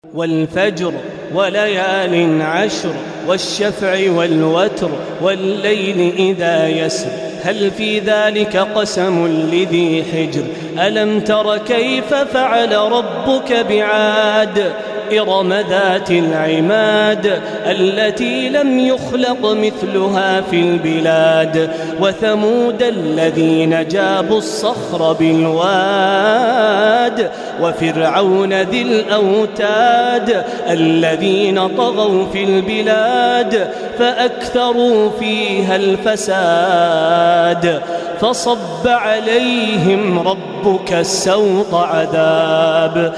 والفجر وليال عشر والشفع والوتر والليل إذا يسر هل في ذلك قسم لذي حجر ألم تر كيف فعل ربك بعاد إرم ذات العماد التي لم يخلق مثلها في البلاد وثمود الذين جابوا الصخر بالواد وفرعون ذي الأوتاد الذين طغوا في البلاد فأكثروا فيها الفساد فصب عليهم ربك سوط عذاب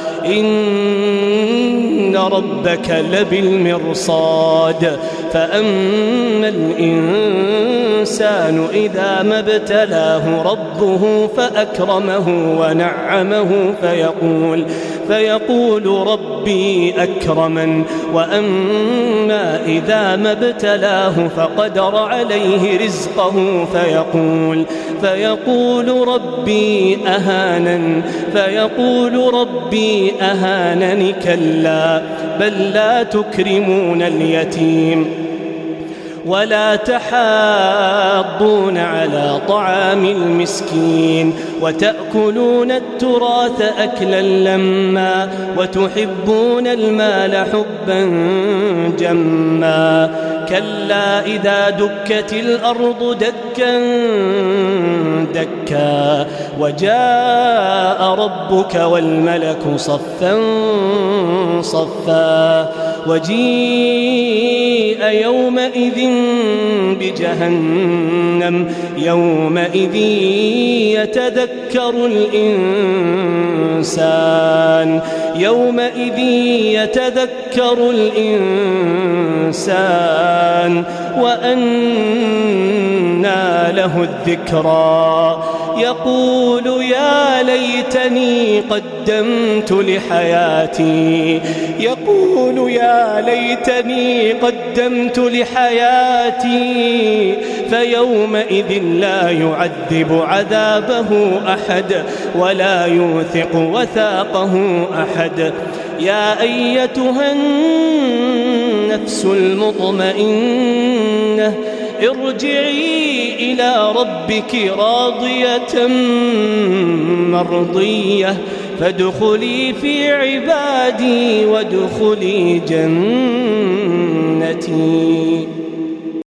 إن ربك لبالمرصاد فأما الإنسان إذا ما ابتلاه ربه فأكرمه ونعمه فيقول ربي أكرمن وأما إذا ما ابتلاه فقدر عليه رزقه فيقول ربي أهانن كلا بل لا تكرمون اليتيم ولا تحاضون على طعام المسكين وتأكلون التراث أكلا لما وتحبون المال حبا جما كلا إذا دكت الأرض دكا دكا وجاء ربك والملك صفا صفا وجيء يومئذ بجهنم يومئذ يتذكر الإنسان وأنى له الذكرى يقول يا ليتني قدمت لحياتي فيومئذ لا يعذب عذابه أحد ولا يوثق وثاقه أحد يا أيتها النفس المطمئنة ارجعي إلى ربك راضية مرضية فادخلي في عبادي وادخلي جنتي.